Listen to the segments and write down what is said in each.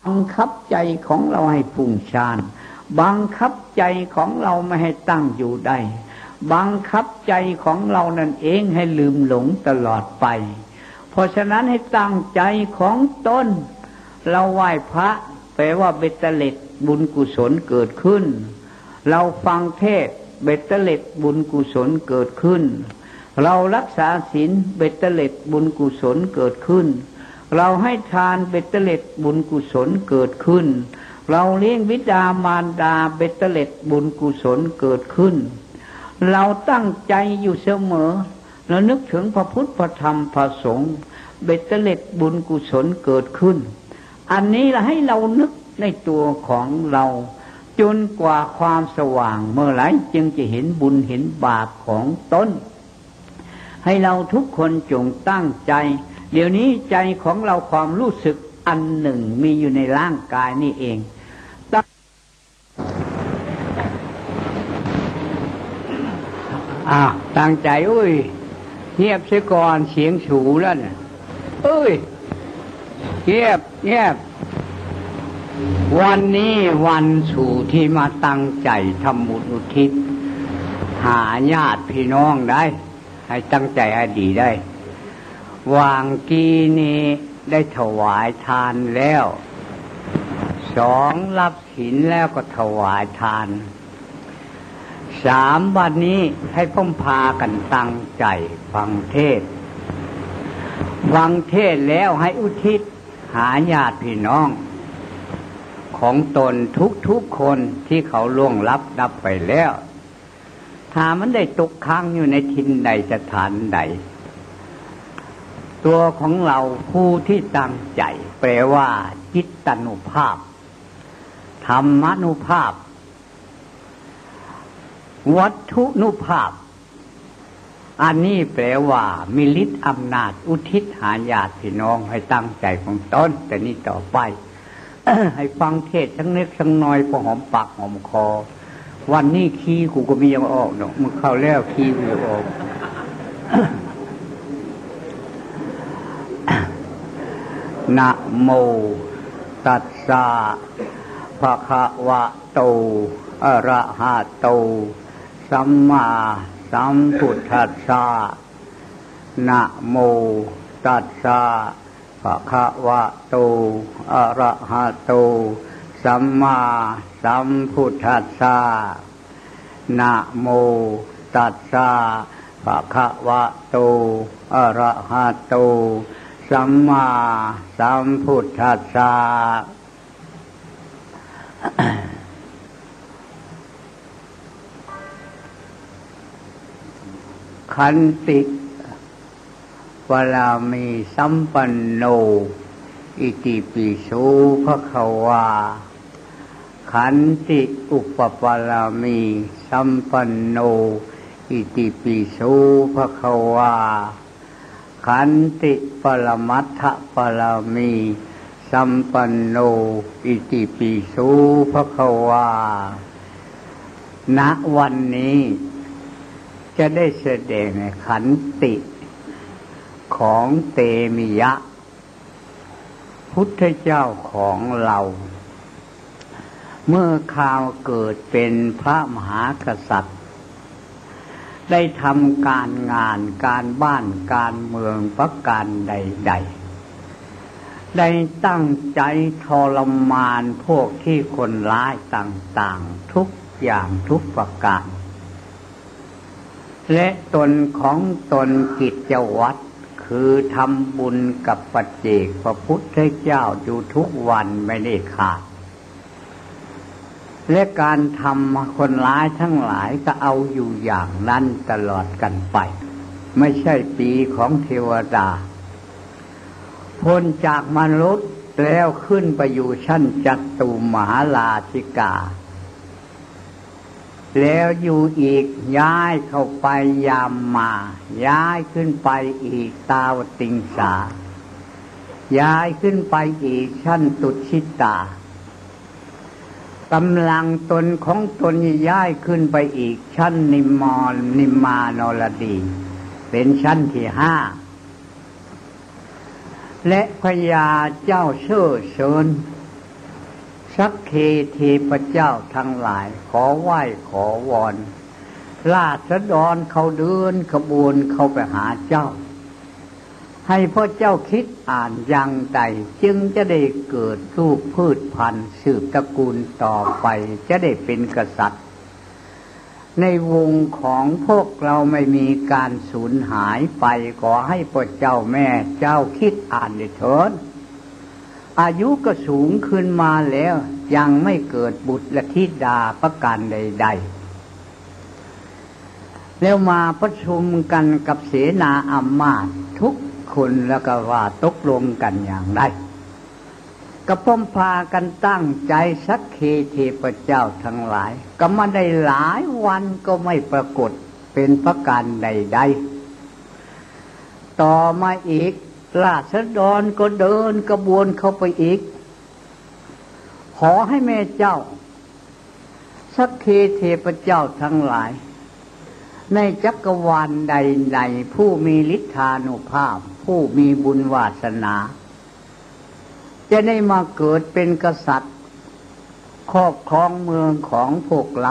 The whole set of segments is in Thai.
บังคับใจของเราให้ฟุ้งซ่านบังคับใจของเราไม่ให้ตั้งอยู่ได้บังคับใจของเรานั่นเองให้ลืมหลงตลอดไปเพราะฉะนั้นให้ตั้งใจของตนเราไหว้พระแปลว่าเบ็ดเตล็ดบุญกุศลเกิดขึ้นเราฟังเทศน์เบ็ดเตล็ดบุญกุศลเกิดขึ้นเรารักษาศีลเบ็ดเตล็ดบุญกุศลเกิดขึ้นเราให้ทานเบ็ดเตล็ดบุญกุศลเกิดขึ้นเราเลี้ยงบิดามารดาเบ็ดเตล็ดบุญกุศลเกิดขึ้นเราตั้งใจอยู่เสมอเรานึกถึงพระพุทธพระธรรมพระสงฆ์เบ็ดเตล็ดบุญกุศลเกิดขึ้นอันนี้เราให้เรานึกในตัวของเราจนกว่าความสว่างเมื่อไหร่จึงจะเห็นบุญเห็นบาปของตนให้เราทุกคนจงตั้งใจเดี๋ยวนี้ใจของเราความรู้สึกอันหนึ่งมีอยู่ในร่างกายนี่เองตั้งใจเงียบเสียก่อนเสียงสูงแล้วเนี่ยเงียบวันนี้วันสู่ที่มาตั้งใจทำบุญอุทิศหาญาติพี่น้องได้ให้ตั้งใจให้ดีได้วางกี้นี้ได้ถวายทานแล้ว2รับศีลแล้วก็ถวายทาน3วันนี้ให้พ้องพากันตั้งใจฟังเทศแล้วให้อุทิศหาญาติพี่น้องของตนทุกคนที่เขาล่วงลับดับไปแล้วถ้ามันได้ตกค้างอยู่ในทินใดสถานใดตัวของเราผู้ที่ตั้งใจแปลว่าจิตตานุภาพธรรมานุภาพวัตถุนุภาพอันนี้แปลว่ามีฤทธิ์อำนาจอุทิศหาญาติพี่น้องให้ตั้งใจของตนแต่นี้ต่อไป ให้ฟังเทศทั้งเล็กทั้งน้อยพอหอมปากหอมคอวันนี้ขี้กูก็มียังออกเนาะมึงเข้าแล้วขี้กูออก นะโมตัสสะภะคะวะโตอะระหะโตสัมมาสัมพุทธัสสะนะโมตัสสะภะคะวะโตอะระหะโตสัมมาสัมพุทธัสสะนะโมตัสสะภะคะวะโตอะระหะโตสัมมาสัมพุทธัสสะขันติวลามีสัมปันโนอิติปิโสภควาขันติอุปปารามีสัมปันโนอิติปิโสภควาขันติปรมัตถปรามีสัมปันโนอิติปิโสภควาณวันนี้จะได้แสดงขันติของเตมิยะพุทธเจ้าของเราเมื่อข่าวเกิดเป็นพระมหากษัตริย์ได้ทำการงานการบ้านการเมืองประการใดๆได้ตั้งใจทรมานพวกที่คนร้ายต่างๆทุกอย่างทุกประการและตนของตนกิจวัตรคือทำบุญกับปัจเจกพระพุทธเจ้าอยู่ทุกวันไม่ได้ขาดและการทำคนร้ายทั้งหลายก็เอาอยู่อย่างนั้นตลอดกันไปไม่ใช่ปีของเทวดาพ้นจากมนุษย์แล้วขึ้นไปอยู่ชั้นจัตุมหาราชิกาแล้วอยู่อีกย้ายเข้าไปยามมาย้ายขึ้นไปอีกตาวติงสาย้ายขึ้นไปอีกชั้นตุชิตากำลังตนของตนย้ายขึ้นไปอีกชั้นนิมมานรดีเป็นชั้นที่5และพญาเจ้าเชิดเชิญสักเคเทพเจ้าทั้งหลายขอไหว้ขอวอนราษฎรเขาเดินขบวนเข้าไปหาเจ้าให้พ่อเจ้าคิดอ่านอย่างใดจึงจะได้เกิดลูกพืชพันธุ์สืบตระกูลต่อไปจะได้เป็นกษัตริย์ในวงของพวกเราไม่มีการสูญหายไปขอให้พ่อเจ้าแม่เจ้าคิดอ่านได้เถิดอายุก็สูงขึ้นมาแล้วยังไม่เกิดบุตรและธิดาประการใดๆแล้วมาประชุมกันกับเสนาอำมาตย์ทุกคนแล้วก็ว่าตกลงกันอย่างไรก็พร้อมพากันตั้งใจสักเคเทพเจ้าทั้งหลายก็มาได้หลายวันก็ไม่ปรากฏเป็นประการใดๆต่อมาอีกราษฎรก็เดินกระบวนเข้าไปอีกขอให้แม่เจ้าสักเคเทพเจ้าทั้งหลายในจักรวาลใดๆผู้มีฤทธานุภาพผู้มีบุญวาสนาจะได้มาเกิดเป็นกษัตริย์ครอบครองเมืองของพวกเรา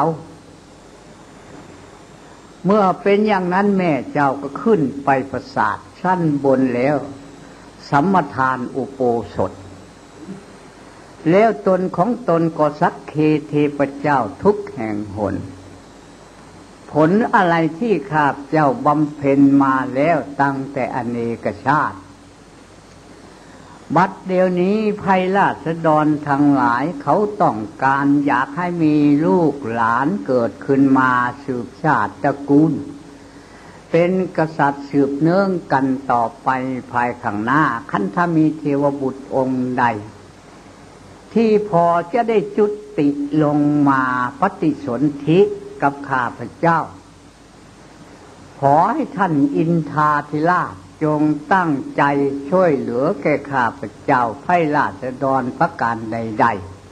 เมื่อเป็นอย่างนั้นแม่เจ้าก็ขึ้นไปปราสาทชั้นบนแล้วสัมมทานอุโบสถแล้วตนของตนก็สักเคเทพเจ้าทุกแห่งหนผลอะไรที่ข้าพเจ้าบำเพ็ญมาแล้วตั้งแต่อเนกชาติบัดเดี๋ยวนี้ภัยราษฎรทั้งหลายเขาต้องการอยากให้มีลูกหลานเกิดขึ้นมาสืบชาติตระกูลเป็นกษัตริย์สืบเนื่องกันต่อไปภายข้างหน้าคันถ้ามีเทวบุตรองค์ใดที่พอจะได้จุติลงมาปฏิสนธิกับข้าพเจ้าขอให้ท่านอินทาธิราชจงตั้งใจช่วยเหลือแก่ข้าพเจ้าภัยราษฎรประการใด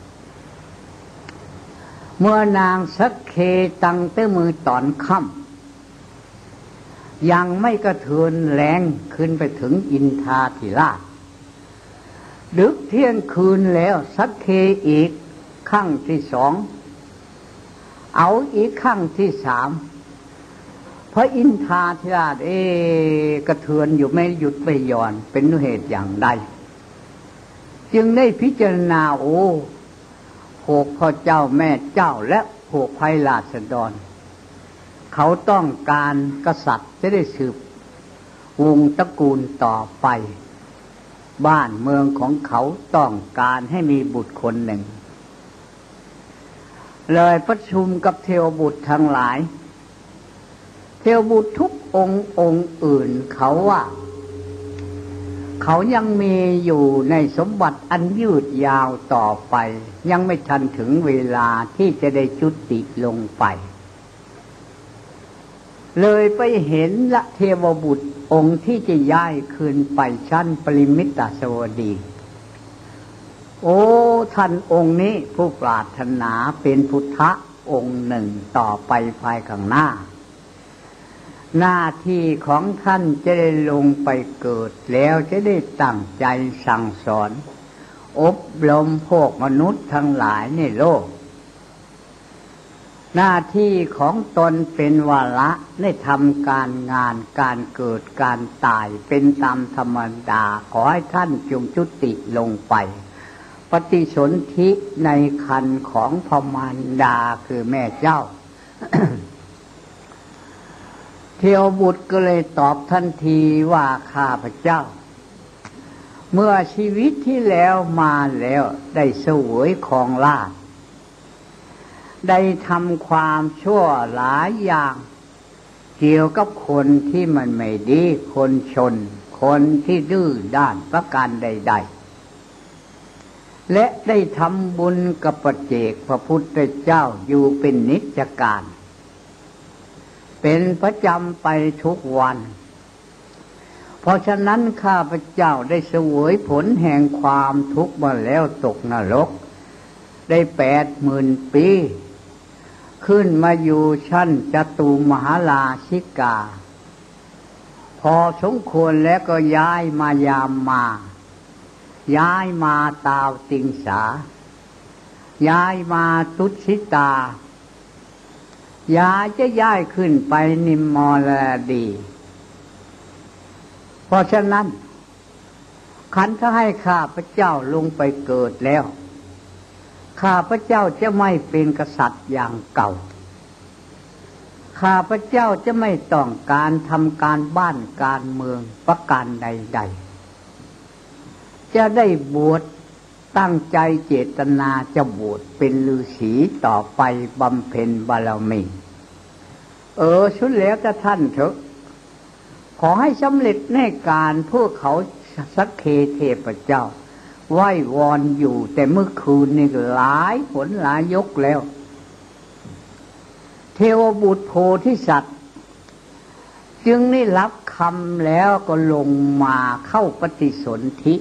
ๆเมื่อนางสักเคตั้งแต่มือตอนค่ำยังไม่กระเทือนแรงขึ้นไปถึงอินทาธิราชดึกเที่ยงคืนแล้วสักเคอีกครั้งที่สองเอาอีกครั้งที่สามพระอินทาธิราชกระเทือนอยู่ไม่หยุดไม่หย่อนเป็นเหตุอย่างใดจึงได้พิจารณาพวกพ่อเจ้าแม่เจ้าและพวกภัยราษฎรเขาต้องการกษัตริย์จะได้สืบวงตระกูลต่อไปบ้านเมืองของเขาต้องการให้มีบุตรคนหนึ่งเลยประชุมกับเทวบุตรทั้งหลายเทวบุตรทุกองค์อื่นเขาว่าเขายังมีอยู่ในสมบัติอันยืดยาวต่อไปยังไม่ทันถึงเวลาที่จะได้จุติลงไปเลยไปเห็นละเทวบุตรองค์ที่จะย้ายคืนไปชั้นปริมิตสวดีท่านองค์นี้ผู้ปรารถนาเป็นพุทธะองค์หนึ่งต่อไปภายข้างหน้าหน้าที่ของท่านจะได้ลงไปเกิดแล้วจะได้ตั้งใจสั่งสอนอบรมพวกมนุษย์ทั้งหลายในโลกหน้าที่ของตนเป็นวาระได้ทำการงานการเกิดการตายเป็นตามธรรมดาขอให้ท่านจงจุติลงไปปฏิสนธิในครรภ์ของพมารดาคือแม่เจ้า เทวบุตรก็เลยตอบทันทีว่าข้าพเจ้าเมื่อชีวิตที่แล้วมาแล้วได้เสวยของราชย์ได้ทำความชั่วหลายอย่างเกี่ยวกับคนที่มันไม่ดีคนชนคนที่ดื้อด้านประการใดๆและได้ทำบุญกับปัจเจกพระพุทธเจ้าอยู่เป็นนิจการเป็นประจำไปทุกวันเพราะฉะนั้นข้าพเจ้าได้เสวยผลแห่งความทุกข์มาแล้วตกนรกได้80,000 ปีขึ้นมาอยู่ชั้นจตุมหาราชิกาพอสมควรแล้วก็ย้ายมายามมาย้ายมาตาวติงสาย้ายมาตุสิตาจะย้ายขึ้นไปนิมมรดี เพราะฉะนั้นขันธ์เขาให้ข้าพเจ้าลงไปเกิดแล้วข้าพเจ้าจะไม่เป็นกษัตริย์อย่างเก่าข้าพเจ้าจะไม่ต้องการทำการบ้านการเมืองประการใดๆจะได้บวชตั้งใจเจตนาจะบวชเป็นฤาษีต่อไปบำเพ็ญบารมีชุดแล้วแต่ท่านเถอะขอให้สำเร็จในการพวกเขาสักเคเทพเจ้าไหว้วอนอยู่แต่เมื่อคืนนี่หลายผลหลายยกแล้วเทวบุตรโพธิสัตว์จึงได้รับคำแล้วก็ลงมาเข้าปฏิสนธิ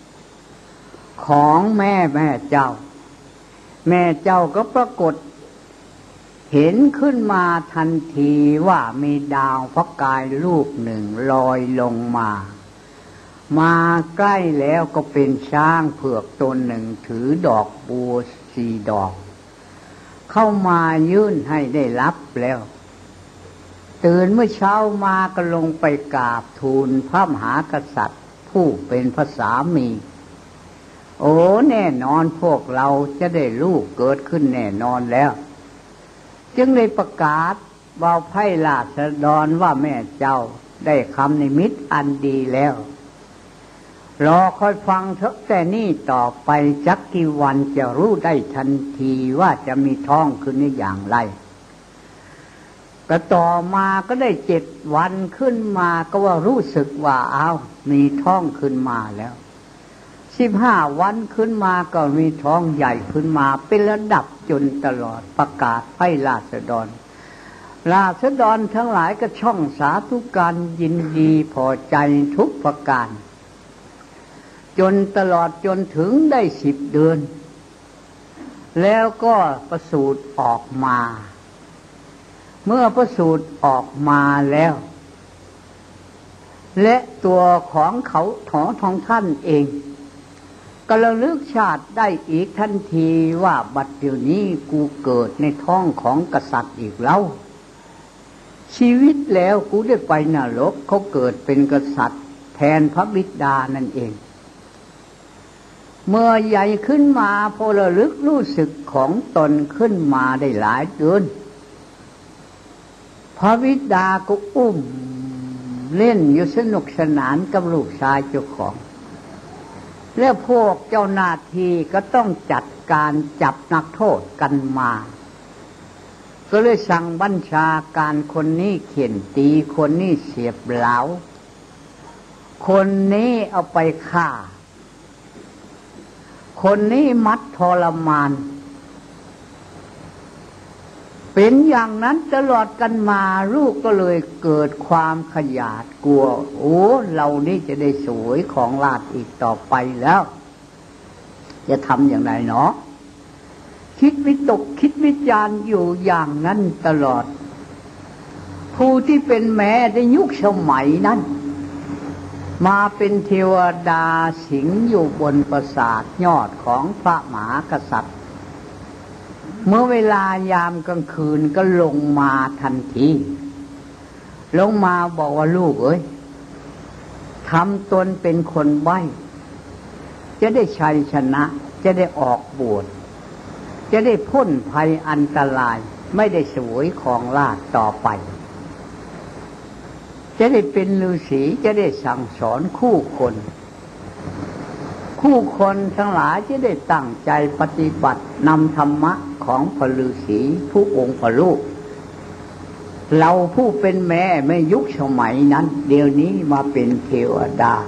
ของแม่เจ้าก็ปรากฏเห็นขึ้นมาทันทีว่ามีดาวพระกายลูกหนึ่งลอยลงมาใกล้แล้วก็เป็นช้างเผือกตนหนึ่งถือดอกบัว4 ดอกเข้ามายื่นให้ได้รับแล้วตื่นเมื่อเช้ามาก็ลงไปกราบทูลพระมหากษัตริย์ผู้เป็นพระสามีแน่นอนพวกเราจะได้ลูกเกิดขึ้นแน่นอนแล้วจึงได้ประกาศว่าไพร่ราษฎรว่าแม่เจ้าได้คำนิมิตอันดีแล้วรอคอยฟังเถอะแต่นี่ต่อไปจักกี่วันจะรู้ได้ทันทีว่าจะมีท้องขึ้นในอย่างไรก็ต่อมาก็ได้7 วันขึ้นมาก็ว่ารู้สึกว่ามีท้องขึ้นมาแล้ว15 วันขึ้นมาก็มีท้องใหญ่ขึ้นมาเป็นระดับจนตลอดประกาศให้ราษฎรทั้งหลายก็ช่องสาธุการยินดีพอใจทุกประการจนตลอดจนถึงได้10 เดือนแล้วก็ประสูติออกมาเมื่อประสูติออกมาแล้วและตัวของเขาของท่านเองก็ระลึกชาติได้อีกทันทีว่าบัดเดี๋ยวนี้กูเกิดในท้องของกษัตริย์อีกแล้วชีวิตแล้วกูได้ไปนรกเขาเกิดเป็นกษัตริย์แทนพระบิดานั่นเองเมื่อใหญ่ขึ้นมาพอระลึกรู้สึกของตนขึ้นมาได้หลายเดือนพระบิดาก็อุ้มเล่นอยู่สนุกสนานกับลูกชายเจ้าของแล้วพวกเจ้าหน้าที่ก็ต้องจัดการจับนักโทษกันมาก็เลยสั่งบัญชาการคนนี้เขียนตีคนนี้เสียบเหลาคนนี้เอาไปฆ่าคนนี้มัดทรมานเป็นอย่างนั้นตลอดกันมาลูกก็เลยเกิดความขยาดกลัวเรานี่จะได้สวยของราชอีกต่อไปแล้วจะทำอย่างไรเนาะคิดวิตกคิดวิจารณ์อยู่อย่างนั้นตลอดผู้ที่เป็นแม่ในยุคสมัยนั้นมาเป็นเทวดาสิงอยู่บนปราสาทยอดของพระมหากษัตริย์เมื่อเวลายามกลางคืนก็ลงมาทันทีลงมาบอกว่าลูกทำตนเป็นคนใบ้จะได้ชัยชนะจะได้ออกบวชจะได้พ้นภัยอันตรายไม่ได้สวยของราชต่อไปจะได้เป็นฤาษีจะได้สั่งสอนคู่คนทั้งหลายจะได้ตั้งใจปฏิบัตินำธรรมะของพระฤาษีผู้องค์พระลูกเราผู้เป็นแม่ไม่ยุคสมัยนั้นเดี๋ยวนี้มาเป็นเทวดา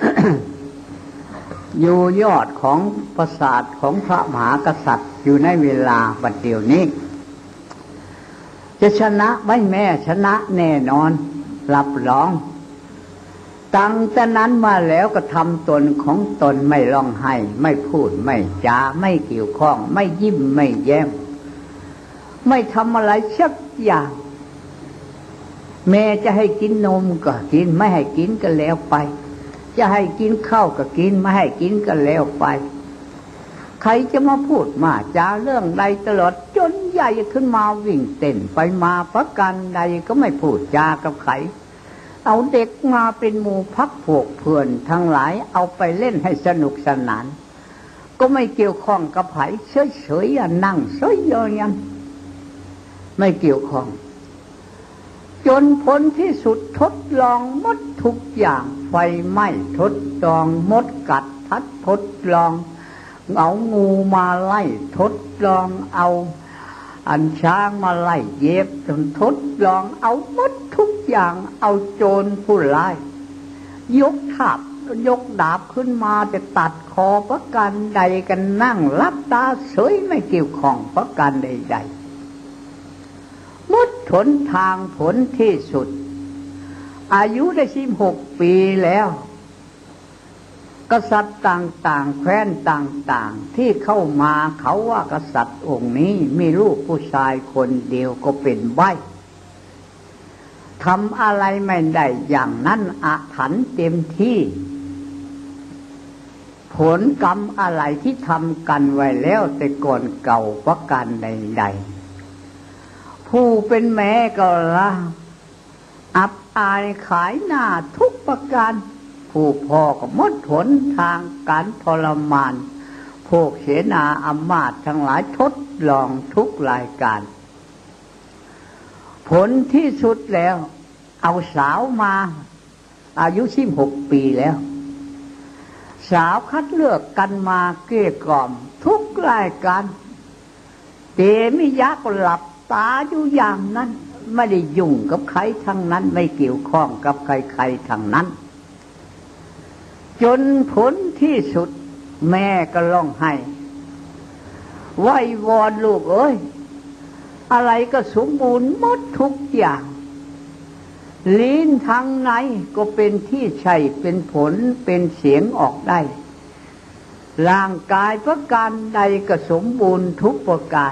อยู่ยอดของปราสาทของพระมหากษัตริย์อยู่ในเวลาบัดเดี๋ยวนี้จะชนะไม่แม่ชนะแน่นอนรับรองตั้งแต่นั้นมาแล้วก็ทำตนของตนไม่ร้องไห้ไม่พูดไม่จาไม่เกี่ยวข้องไม่ยิ้มไม่แย้มไม่ทำอะไรสักอย่างแม่จะให้กินนมก็กินไม่ให้กินก็แล้วไปจะให้กินข้าวก็กินไม่ให้กินก็แล้วไปใครจะมาพูดมาจาเรื่องใดตลอดจนใหญ่ขึ้นมาวิ่งเต้นไปมาประการใดก็ไม่พูดจากับใครเอาเด็กมาเป็นหมู่พักพวกเพื่อนทั้งหลายเอาไปเล่นให้สนุกสนานก็ไม่เกี่ยวข้องกับไผเฉยๆนั่งเฉยๆอย่างนั้นไม่เกี่ยวข้องจนผลที่สุดทดลองหมดทุกอย่างไฟไหม้ทดลองมดกัดทดลองเอางูมาไล่ทดลองเอาอันช้างมาไล่เย็บทดลองเอาหมดทุกอย่างเอาโจรผู้ร้ายยกดาบขึ้นมาจะตัดคอประกันใดกันนั่งลับตาเฉยไม่เกี่ยวข้องประกันใดๆหมดหนทางผลที่สุดอายุได้16 ปีแล้วกษัตริย์ต่างๆแคว้นต่างๆที่เข้ามาเขาว่ากษัตริย์องค์นี้มีลูกผู้ชายคนเดียวก็เป็นใบ้ทำอะไรไม่ได้อย่างนั้นอาถรรพ์เต็มที่ผลกรรมอะไรที่ทำกันไว้แล้วแต่ก่อนเก่าประการใดๆผู้เป็นแม่ก็ละอับอายขายหน้าทุกประการผู้พ่อก็หมดหนทางการทรมานพวกเสนาอำมาตย์ทั้งหลายทดลองทุกรายการผลที่สุดแล้วเอาสาวมาอายุ16 ปีแล้วสาวคัดเลือกกันมาเกลี้ยกล่อมทุกรายการเตมิยะก็หลับตาอยู่อย่างนั้นไม่ได้ยุ่งกับใครทั้งนั้นไม่เกี่ยวข้องกับใครๆทั้งนั้นจนผลที่สุดแม่ก็ร้องไห้ไหว้วอนลูกเอ้ยอะไรก็สมบูรณ์หมดทุกอย่างลิ้นทางไหนก็เป็นที่ใช่เป็นผลเป็นเสียงออกได้ร่างกายประการใดก็สมบูรณ์ทุกประการ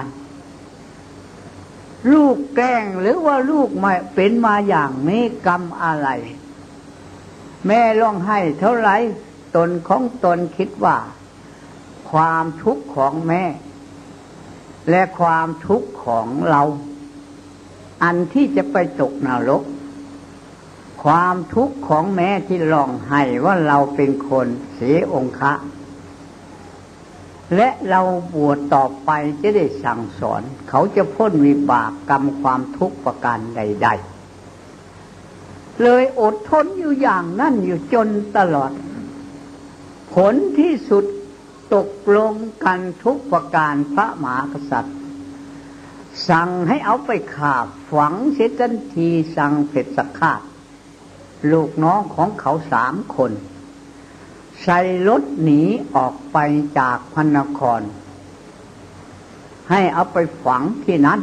ลูกแกล้งหรือว่าลูกไม่เป็นมาอย่างนี้กรรมอะไรแม่ร้องไห้เท่าไรตนของตนคิดว่าความทุกข์ของแม่และความทุกข์ของเราอันที่จะไปตกนรกความทุกข์ของแม่ที่ร้องไห้ว่าเราเป็นคนเสียองค์ะและเราบวชต่อไปจะได้สั่งสอนเขาจะพ้นวิบากกรรมความทุกข์ประการใดๆเลยอดทนอยู่อย่างนั้นอยู่จนตลอดผลที่สุดตกลงกันทุกประการพระมหากษัตริย์สั่งให้เอาไปฆ่าฝังเสียทันทีสั่งเพชฌฆาตลูกน้องของเขา3 คนใส่รถหนีออกไปจากพระนครให้เอาไปฝังที่นั้น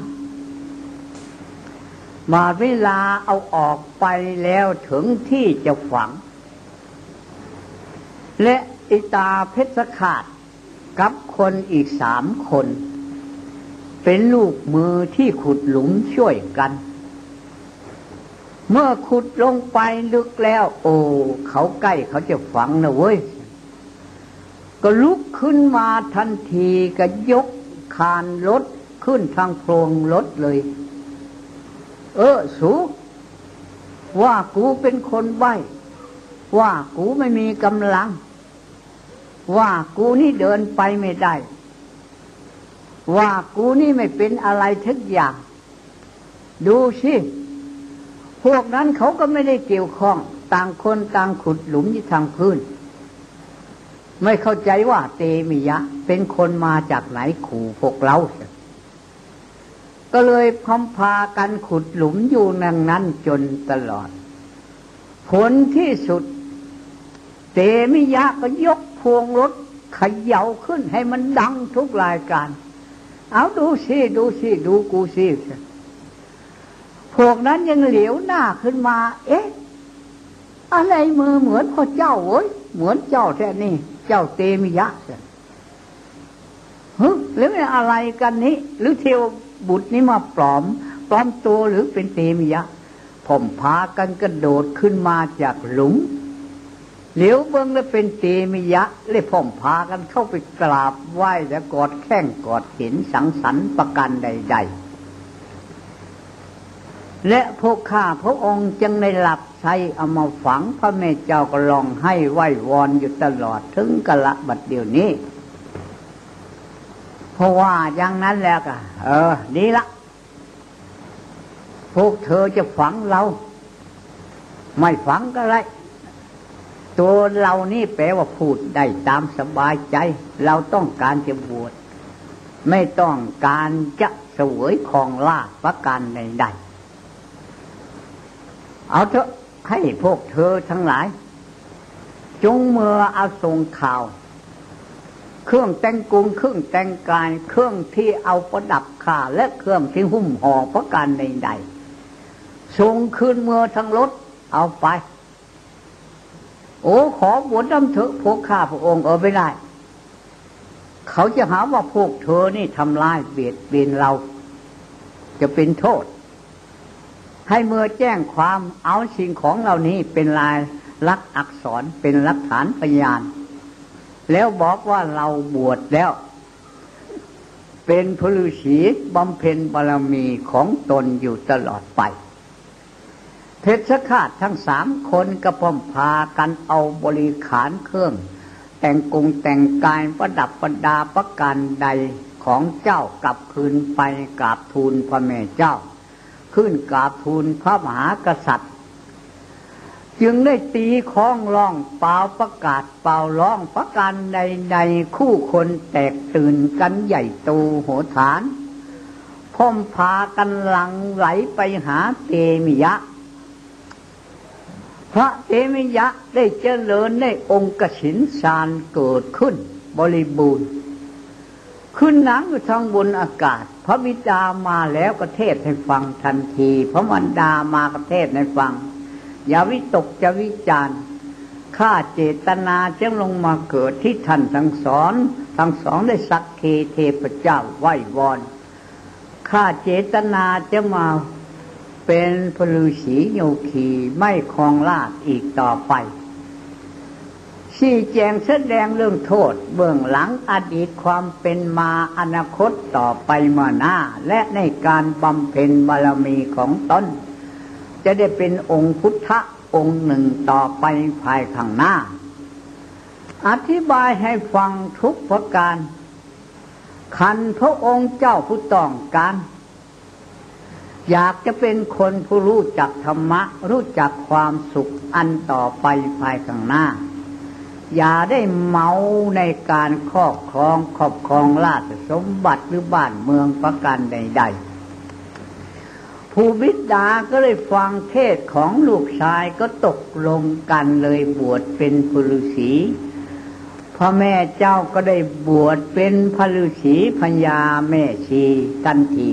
มาเวลาเอาออกไปแล้วถึงที่จะฝังและอิตาเพชฌฆาตกับคนอีก3 คนเป็นลูกมือที่ขุดหลุมช่วยกันเมื่อขุดลงไปลึกแล้วโอ้เขาใกล้เขาจะฝังนะเว้ยก็ลุกขึ้นมาทันทีก็ยกคานรถขึ้นทางโพรงรถเลยสูว่ากูเป็นคนใบ้ว่ากูไม่มีกำลังว่ากูนี่เดินไปไม่ได้ว่ากูนี่ไม่เป็นอะไรทุกอย่างดูสิพวกนั้นเขาก็ไม่ได้เกี่ยวข้องต่างคนต่างขุดหลุมที่ทางพื้นไม่เข้าใจว่าเตมิยะเป็นคนมาจากไหนขู่พวกเราก็เลยพากันขุดหลุมอยู่นั้นจนตลอดผลที่สุดเตมิยะก็ยกพวงรถเขย่าขึ้นให้มันดังทุกรายการเอาดูสิดูกูสิพวกนั้นยังเหลียวหน้าขึ้นมาเอ๊ะอะไรมือเหมือนพ่อเจ้าเว้ยเหมือนเจ้าแท้นี่เจ้าเตมิยะหรืออะไรกันนี้หรือเทวบุตรนี้มาปลอมตัวหรือเป็นเตมิยะผมพากันกระโดดขึ้นมาจากหลุมเหลียวเบิ่งแล้วเป็นเตมิยะเลยพ่อมพากันเข้าไปกราบไหว้และกอดแข้งกอดเห็นสังสรรค์ประการใดๆและพวกข้าพระองค์จึงได้หลับใช้เอามาฝังพระแม่เจ้าก็ร้องให้ไหว้วอนอยู่ตลอดถึงกะละบัดเดี๋ยวนี้เพราะว่าอย่างนั้นแล้วก็นี่ละพวกเธอจะฝังเราไม่ฝังก็ไรตัวเรานี่แปลว่าพูดได้ตามสบายใจเราต้องการจะบวชไม่ต้องการจะเสวยของลาภประการใดๆเอาเถอะให้พวกเธอทั้งหลายจงเมื่อเอาส่งข่าวเครื่องแต่งกรุงเครื่องแต่งกายเครื่องที่เอาประดับข่าและเครื่องที่หุ้มห่อประการใดๆส่งคืนเมื่อทั้งรถเอาไปโอ้ขอบวชน้ำเถอะพวกข้าพระองค์ไม่ได้เขาจะหาว่าพวกเธอนี่ทำลายเบียดเบียนเราจะเป็นโทษให้เมื่อแจ้งความเอาสิ่งของเหล่านี้เป็นลายลักษณ์อักษรเป็นหลักฐานพยานแล้วบอกว่าเราบวชแล้วเป็นพระฤาษีบำเพ็ญบารมีของตนอยู่ตลอดไปเพชฌฆาตทั้ง3 คนก็พร้อมพากันเอาบริขารเครื่องแต่งกรุงแต่งกายประดับประดาประการใดของเจ้ากลับคืนไปกราบทูลพระแม่เจ้าขึ้นกราบทูลพระมหากษัตริย์จึงได้ตีข้องร้องเป่าประกาศเป่าร้องประการใดๆคู่คนแตกตื่นกันใหญ่โตโหฐานพร้อมพากันหลั่งไหลไปหาเตมิยะพระเตมิยะได้เจริญในองค์กสิณฌานเกิดขึ้นบริบูรณ์ขึ้นนั่งอยู่ทางบนอากาศพระบิดามาแล้วก็เทศให้ฟังทันทีพระมารดามาก็เทศให้ฟังอย่าวิตกจะวิจารณ์ข้าเจตนาจะลงมาเกิดที่ท่านทั้งสองได้สักเคเทพเจ้าไหว้วอนข้าเจตนาจะมาเป็นพระฤาษีโยคีไม่ครองราชย์อีกต่อไปชี้แจงแสดงเรื่องโทษเบื้องหลังอดีตความเป็นมาอนาคตต่อไปมาหน้าและในการบำเพ็ญบารมีของตนจะได้เป็นองค์พุทธองค์หนึ่งต่อไปภายข้างหน้าอธิบายให้ฟังทุกประการขันพระองค์เจ้าผู้ต้องการอยากจะเป็นคนผู้รู้จักธรรมะรู้จักความสุขอันต่อไปภายข้างหน้าอย่าได้เมาในการครอบครองราชสมบัติหรือบ้านเมืองประการใดๆผู้บิดาก็เลยฟังเทศของลูกชายก็ตกลงกันเลยบวชเป็นพระฤาษีพ่อแม่เจ้าก็ได้บวชเป็นพระฤาษีพญาแม่ชีทันที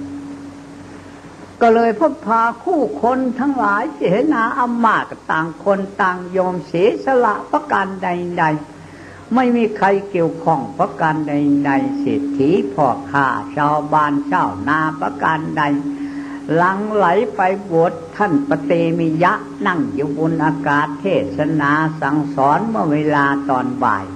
ก็เลยพบพาคู่คนทั้งหลายเสนาอำมาตย์ต่างคนต่างยอมเสียสละประการใดๆไม่มีใครเกี่ยวข้องประการใดๆเศรษฐีพ่อค้าชาวบ้านชาวนาประการใดหลังไหลไปบวชท่านปเตมิยะนั่งอยู่บนอากาศเทศนาสั่งสอนเมื่อเวลาตอนบ่าย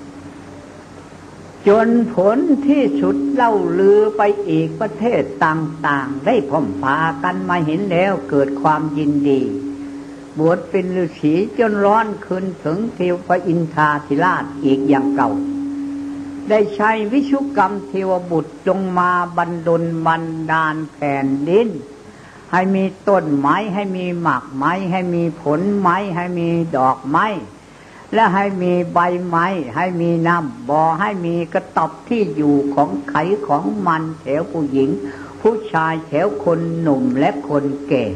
จนผลที่สุดเล่าลือไปอีกประเทศต่างๆได้พร้อมพากันมาเห็นแล้วเกิดความยินดีบวชเป็นฤาษีจนร้อนขึ้นถึงเทวพระอินทราธิราชอีกอย่างเก่าได้ใช้วิชุกรรมเทวบุตรจงมาบันดลบันดาลแผ่นดินให้มีต้นไม้ให้มีหมากไม้ให้มีผลไม้ให้มีดอกไม้และให้มีใบไม้ให้มีน้ำบ่อให้มีกระต๊อบที่อยู่ของไขของมันแถวผู้หญิงผู้ชายแถวคนหนุ่มและคนแก่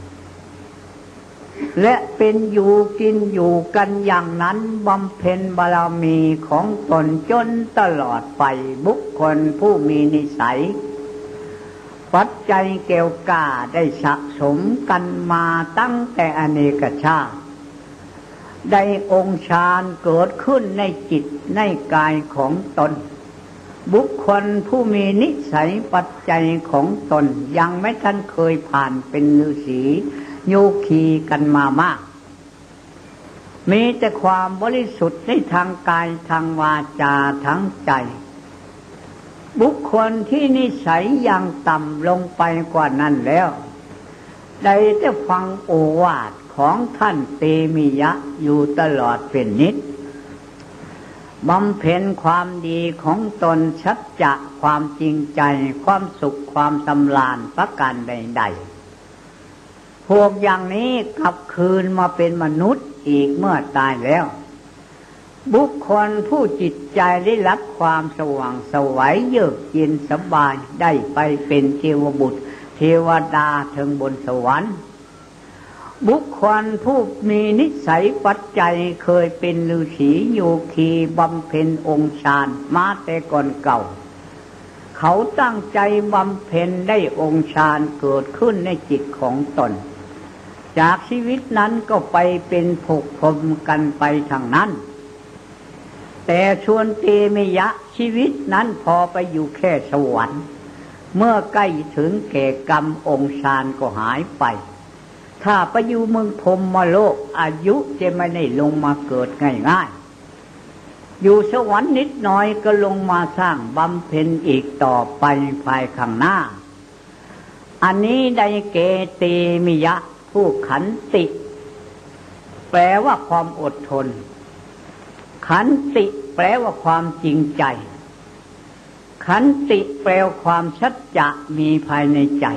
และเป็นอยู่กินอยู่กันอย่างนั้นบำเพ็ญบารมีของตนจนตลอดไปบุคคลผู้มีนิสัยปัจจัยแก้วกล้าได้สะสมกันมาตั้งแต่อเนกชาติได้องค์ฌานเกิดขึ้นในจิตในกายของตนบุคคลผู้มีนิสัยปัจจัยของตนยังไม่ทันเคยผ่านเป็นฤาษีโยคีกันมามากมีแต่ความบริสุทธิ์ในทางกายทางวาจาทั้งใจบุคคลที่นิสัยยังต่ำลงไปกว่านั้นแล้วได้แต่ฟังโอวาทของท่านเตมิยะอยู่ตลอดเป็นนิจบำเพ็ญความดีของตนสัจจะความจริงใจความสุขความสำราญประการใดๆพวกอย่างนี้กลับคืนมาเป็นมนุษย์อีกเมื่อตายแล้วบุคคลผู้จิตใจได้รับความสว่างไสวเยือกเย็นสบายได้ไปเป็นเทวบุตรเทวดาถึงบนสวรรค์บุคคลผู้มีนิสัยปัจจัยเคยเป็นฤาษีโยคีบำเพ็ญองค์ฌานมาแต่ก่อนเก่าเขาตั้งใจบำเพ็ญได้องค์ฌานเกิดขึ้นในจิตของตนจากชีวิตนั้นก็ไปเป็นภพพรหมกันไปทางนั้นแต่ชวนเตมิยะชีวิตนั้นพอไปอยู่แค่สวรรค์เมื่อใกล้ถึงแก่กรรมองค์ฌานก็หายไปถ้าไปอยู่เมืองพรหมโลกอายุจะไม่ได้ลงมาเกิดง่ายๆอยู่สวรรค์นิดหน่อยก็ลงมาสร้างบำเพ็ญอีกต่อไปภายข้างหน้าอันนี้ได้เกเตมิยะผู้ขันติแปลว่าความอดทนขันติแปลว่าความจริงใจขันติแปลว่าความสัจจะมีภายในใจ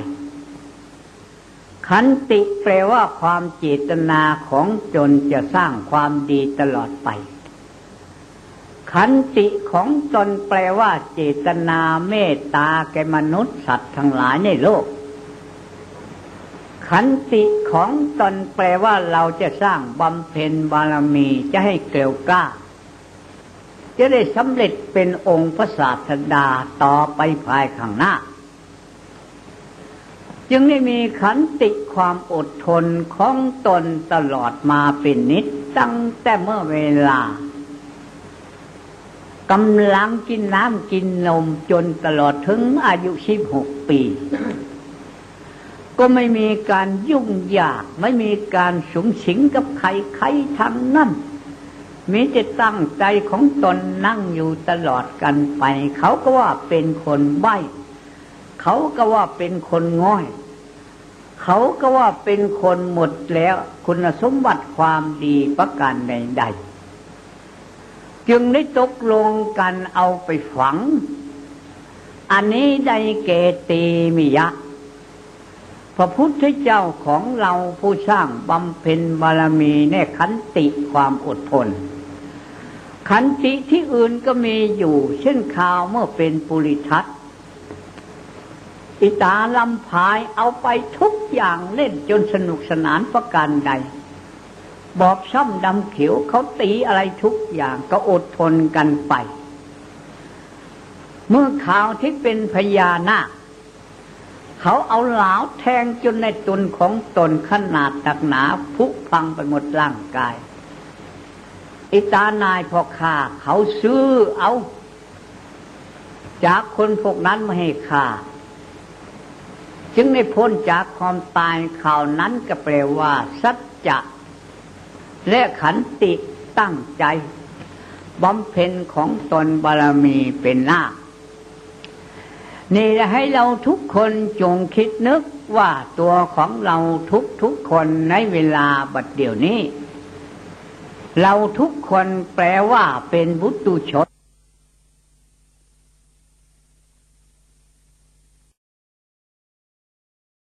ขันติแปลว่าความเจตนาของตนจะสร้างความดีตลอดไปขันติของตนแปลว่าเจตนาเมตตาแก่มนุษย์สัตว์ทั้งหลายในโลกขันติของตนแปลว่าเราจะสร้างบำเพ็ญบารมีจะให้เกลียวกล้าจะได้สำเร็จเป็นองค์พระศาสดาต่อไปภายข้างหน้าจึงได้มีขันติความอดทนของตนตลอดมาเป็นนิจตั้งแต่เมื่อเวลากำลังกินน้ำกินนมจนตลอดถึงอายุ16 ปีก็ไม่มีการยุ่งยากไม่มีการสุงสิงกับใครๆทั้งนั้นมีแต่ตั้งใจของตนนั่งอยู่ตลอดกันไปเขาก็ว่าเป็นคนใบ้เขาก็ว่าเป็นคนง่อยเขาก็ว่าเป็นคนหมดแล้วคุณสมบัติความดีประการใดๆจึงได้ตกลงกันเอาไปฝังอันนี้ได้เกเตมิยะพระพุทธเจ้าของเราผู้สร้างบำเพ็ญบารมีในขันติความอดทนขันติที่อื่นก็มีอยู่เช่นข่าวเมื่อเป็นปุริทัศน์อิตาลำพายเอาไปทุกอย่างเล่นจนสนุกสนานประการใดบอกช่ำดำเขียวเขาตีอะไรทุกอย่างก็อดทนกันไปเมื่อข่าวที่เป็นพญานาคเขาเอาเหลาแทงจนในตนของตนขนาดหนาพุพังไปหมดร่างกายอิตานายพ่อข้าเขาซื้อเอาจากคนพวกนั้นมาให้ข้าจึงได้พ้นจากความตายข่าวนั้นก็แปลว่าสัจจะและขันติตั้งใจบำเพ็ญของตนบารมีเป็นหน้านี่จะให้เราทุกคนจงคิดนึกว่าตัวของเราทุกคนในเวลาบัดเดี๋ยวนี้เราทุกคนแปลว่าเป็นบุตุชน